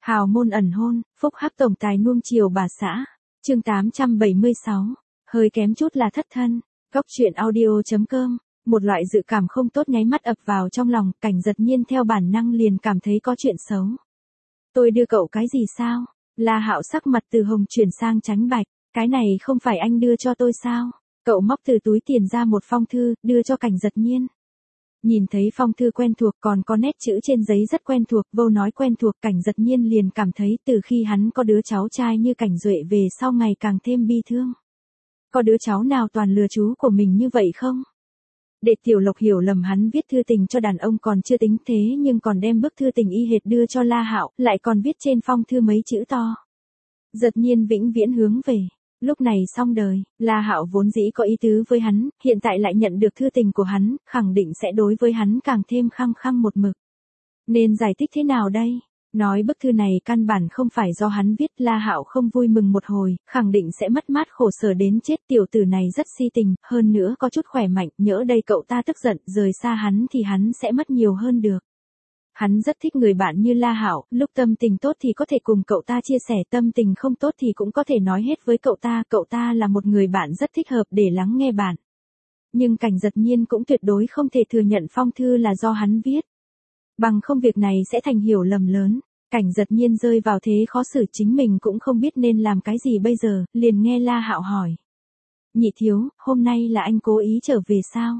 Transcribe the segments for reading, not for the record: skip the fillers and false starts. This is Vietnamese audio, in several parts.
Hào môn ẩn hôn, phúc hắc tổng tài nuông chiều bà xã. Chương 876. Hơi kém chút là thất thân. Góc truyện audio.com. Một loại dự cảm không tốt nháy mắt ập vào trong lòng, Cảnh Giật Nhiên theo bản năng liền cảm thấy có chuyện xấu. Tôi đưa cậu cái gì sao? La Hạo sắc mặt từ hồng chuyển sang trắng bạch. Cái này không phải anh đưa cho tôi sao? Cậu móc từ túi tiền ra một phong thư, đưa cho Cảnh Giật Nhiên. Nhìn thấy phong thư quen thuộc còn có nét chữ trên giấy rất quen thuộc, vô nói quen thuộc, Cảnh Giật Nhiên liền cảm thấy từ khi hắn có đứa cháu trai như Cảnh Duệ về sau ngày càng thêm bi thương. Có đứa cháu nào toàn lừa chú của mình như vậy không? Để Tiểu Lộc hiểu lầm hắn viết thư tình cho đàn ông còn chưa tính thế, nhưng còn đem bức thư tình y hệt đưa cho La Hạo, lại còn viết trên phong thư mấy chữ to. Giật Nhiên vĩnh viễn hướng về. Lúc này xong đời, La Hạo vốn dĩ có ý tứ với hắn, hiện tại lại nhận được thư tình của hắn, khẳng định sẽ đối với hắn càng thêm khăng khăng một mực. Nên giải thích thế nào đây? Nói bức thư này căn bản không phải do hắn viết, La Hạo không vui mừng một hồi, khẳng định sẽ mất mát khổ sở đến chết. Tiểu tử này rất si tình, hơn nữa có chút khỏe mạnh, nhỡ đây cậu ta tức giận, rời xa hắn thì hắn sẽ mất nhiều hơn được. Hắn rất thích người bạn như La Hạo, lúc tâm tình tốt thì có thể cùng cậu ta chia sẻ, tâm tình không tốt thì cũng có thể nói hết với cậu ta là một người bạn rất thích hợp để lắng nghe bạn. Nhưng Cảnh Giật Nhiên cũng tuyệt đối không thể thừa nhận phong thư là do hắn viết. Bằng không việc này sẽ thành hiểu lầm lớn. Cảnh Giật Nhiên rơi vào thế khó xử, chính mình cũng không biết nên làm cái gì bây giờ, liền nghe La Hạo hỏi. Nhị thiếu, hôm nay là anh cố ý trở về sao?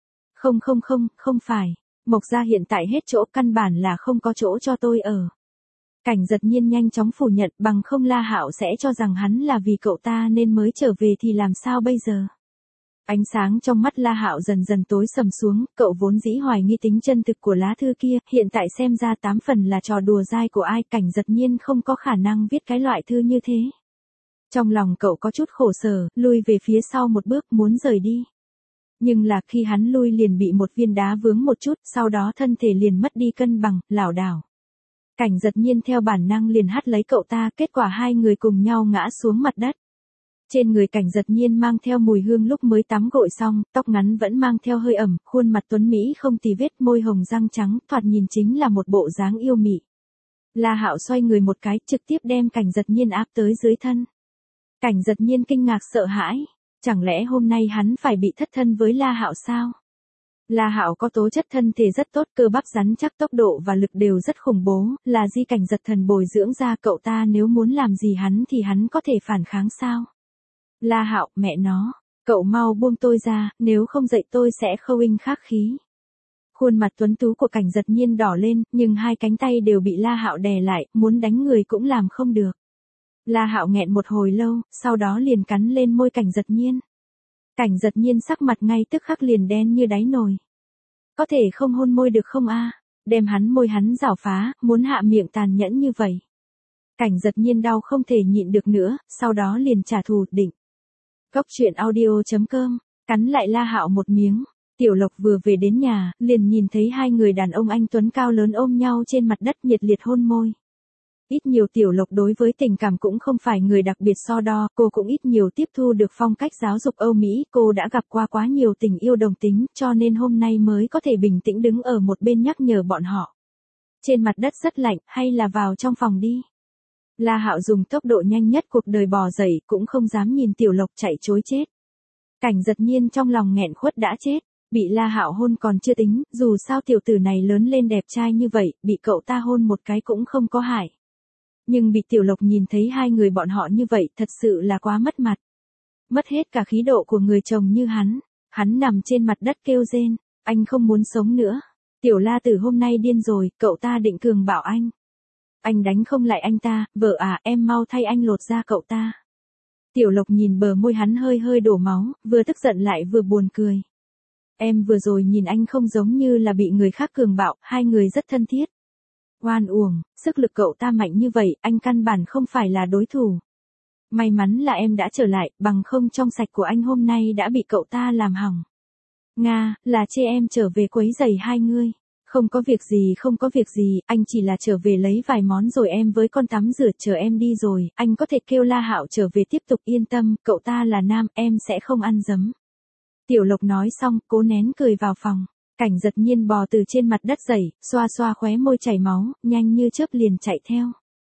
Không phải. Mộc gia hiện tại hết chỗ, căn bản là không có chỗ cho tôi ở. Cảnh Giật Nhiên nhanh chóng phủ nhận, bằng không La Hạo sẽ cho rằng hắn là vì cậu ta nên mới trở về thì làm sao bây giờ. Ánh sáng trong mắt La Hạo dần dần tối sầm xuống, cậu vốn dĩ hoài nghi tính chân thực của lá thư kia, hiện tại xem ra 8 phần là trò đùa dai của ai. Cảnh Giật Nhiên không có khả năng viết cái loại thư như thế. Trong lòng cậu có chút khổ sở, lui về phía sau một bước muốn rời đi. Nhưng là khi hắn lui liền bị một viên đá vướng một chút, sau đó thân thể liền mất đi cân bằng, lảo đảo. Cảnh Giật Nhiên theo bản năng liền hắt lấy cậu ta, kết quả hai người cùng nhau ngã xuống mặt đất. Trên người Cảnh Giật Nhiên mang theo mùi hương lúc mới tắm gội xong, tóc ngắn vẫn mang theo hơi ẩm, khuôn mặt tuấn mỹ không tì vết, môi hồng răng trắng, thoạt nhìn chính là một bộ dáng yêu mị. La Hạo xoay người một cái, trực tiếp đem Cảnh Giật Nhiên áp tới dưới thân. Cảnh Giật Nhiên kinh ngạc sợ hãi. Chẳng lẽ hôm nay hắn phải bị thất thân với La Hạo sao? La Hạo có tố chất thân thể rất tốt, cơ bắp rắn chắc, tốc độ và lực đều rất khủng bố, là di Cảnh Giật thần bồi dưỡng ra, cậu ta nếu muốn làm gì hắn thì hắn có thể phản kháng sao? La Hạo, mẹ nó, cậu mau buông tôi ra, nếu không dậy tôi sẽ khâu in khắc khí. Khuôn mặt tuấn tú của Cảnh Giật Nhiên đỏ lên, nhưng hai cánh tay đều bị La Hạo đè lại, muốn đánh người cũng làm không được. La Hạo nghẹn một hồi lâu, sau đó liền cắn lên môi Cảnh Giật Nhiên. Cảnh Giật Nhiên sắc mặt ngay tức khắc liền đen như đáy nồi. Có thể không hôn môi được không a? Đem môi hắn rảo phá, muốn hạ miệng tàn nhẫn như vậy. Cảnh Giật Nhiên đau không thể nhịn được nữa, sau đó liền trả thù, định. Góc truyện audio.com, cắn lại La Hạo một miếng. Tiểu Lộc vừa về đến nhà, liền nhìn thấy hai người đàn ông anh tuấn cao lớn ôm nhau trên mặt đất nhiệt liệt hôn môi. Ít nhiều Tiểu Lộc đối với tình cảm cũng không phải người đặc biệt so đo, cô cũng ít nhiều tiếp thu được phong cách giáo dục Âu Mỹ, cô đã gặp qua quá nhiều tình yêu đồng tính, cho nên hôm nay mới có thể bình tĩnh đứng ở một bên nhắc nhở bọn họ. Trên mặt đất rất lạnh, hay là vào trong phòng đi. La Hạo dùng tốc độ nhanh nhất cuộc đời bò dậy, cũng không dám nhìn Tiểu Lộc chạy trối chết. Cảnh Giật Nhiên trong lòng nghẹn khuất đã chết, bị La Hạo hôn còn chưa tính, dù sao tiểu tử này lớn lên đẹp trai như vậy, bị cậu ta hôn một cái cũng không có hại. Nhưng bị Tiểu Lộc nhìn thấy hai người bọn họ như vậy, thật sự là quá mất mặt. Mất hết cả khí độ của người chồng như hắn nằm trên mặt đất kêu rên, anh không muốn sống nữa. Tiểu La Tử hôm nay điên rồi, cậu ta định cường bạo anh. Anh đánh không lại anh ta, vợ à, em mau thay anh lột da cậu ta. Tiểu Lộc nhìn bờ môi hắn hơi hơi đổ máu, vừa tức giận lại vừa buồn cười. Em vừa rồi nhìn anh không giống như là bị người khác cường bạo, hai người rất thân thiết. Oan uổng, sức lực cậu ta mạnh như vậy, anh căn bản không phải là đối thủ. May mắn là em đã trở lại, bằng không trong sạch của anh hôm nay đã bị cậu ta làm hỏng. Nga, là chê em trở về quấy rầy hai ngươi. Không có việc gì, anh chỉ là trở về lấy vài món rồi em với con tắm rửa, chờ em đi rồi, anh có thể kêu La Hạo trở về tiếp tục, yên tâm, cậu ta là nam, em sẽ không ăn dấm. Tiểu Lộc nói xong, cố nén cười vào phòng. Cảnh Giật Nhiên bò từ trên mặt đất dậy, xoa xoa khóe môi chảy máu, nhanh như chớp liền chạy theo.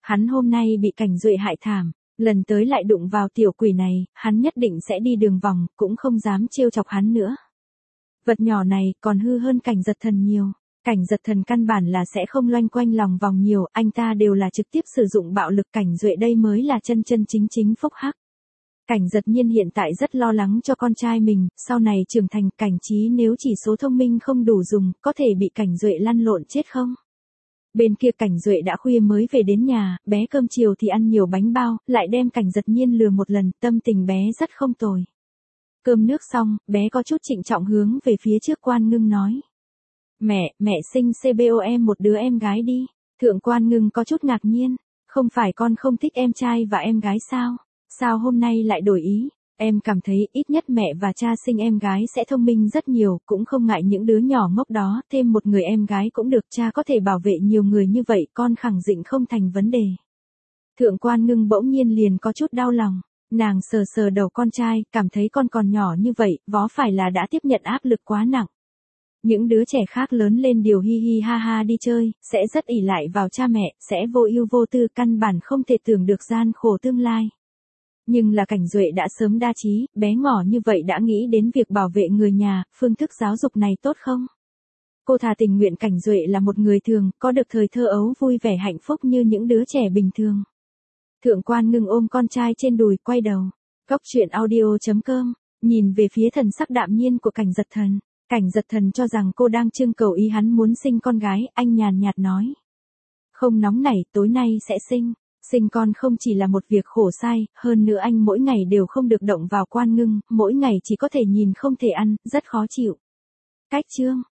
Hắn hôm nay bị Cảnh Duệ hại thảm, lần tới lại đụng vào tiểu quỷ này, hắn nhất định sẽ đi đường vòng, cũng không dám trêu chọc hắn nữa. Vật nhỏ này còn hư hơn Cảnh Giật Thần nhiều. Cảnh Giật Thần căn bản là sẽ không loanh quanh lòng vòng nhiều, anh ta đều là trực tiếp sử dụng bạo lực. Cảnh Duệ đây mới là chân chân chính chính phúc hắc. Cảnh Giật Nhiên hiện tại rất lo lắng cho con trai mình, sau này trưởng thành Cảnh Trí nếu chỉ số thông minh không đủ dùng, có thể bị Cảnh Duệ lăn lộn chết không? Bên kia Cảnh Duệ đã khuya mới về đến nhà, bé cơm chiều thì ăn nhiều bánh bao, lại đem Cảnh Giật Nhiên lừa một lần, tâm tình bé rất không tồi. Cơm nước xong, bé có chút trịnh trọng hướng về phía trước Quan Ngưng nói. Mẹ sinh CBOM một đứa em gái đi. Thượng Quan Ngưng có chút ngạc nhiên, không phải con không thích em trai và em gái sao? Sao hôm nay lại đổi ý? Em cảm thấy ít nhất mẹ và cha sinh em gái sẽ thông minh rất nhiều, cũng không ngại những đứa nhỏ ngốc đó, thêm một người em gái cũng được, cha có thể bảo vệ nhiều người như vậy, con khẳng định không thành vấn đề. Thượng Quan Ngưng bỗng nhiên liền có chút đau lòng, nàng sờ sờ đầu con trai, cảm thấy con còn nhỏ như vậy, vó phải là đã tiếp nhận áp lực quá nặng. Những đứa trẻ khác lớn lên đều hi hi ha ha đi chơi, sẽ rất ỷ lại vào cha mẹ, sẽ vô ưu vô tư, căn bản không thể tưởng được gian khổ tương lai. Nhưng là Cảnh Duệ đã sớm đa trí, bé ngỏ như vậy đã nghĩ đến việc bảo vệ người nhà, phương thức giáo dục này tốt không? Cô thà tình nguyện Cảnh Duệ là một người thường, có được thời thơ ấu vui vẻ hạnh phúc như những đứa trẻ bình thường. Thượng Quan Ngưng ôm con trai trên đùi, quay đầu. Góc truyện audio.com, nhìn về phía thần sắc đạm nhiên của Cảnh Giật Thần. Cảnh Giật Thần cho rằng cô đang trưng cầu ý hắn muốn sinh con gái, anh nhàn nhạt nói. Không nóng nảy, tối nay sẽ sinh. Sinh con không chỉ là một việc khổ sai, hơn nữa anh mỗi ngày đều không được động vào Quan Ngưng, mỗi ngày chỉ có thể nhìn không thể ăn, rất khó chịu. Cách chương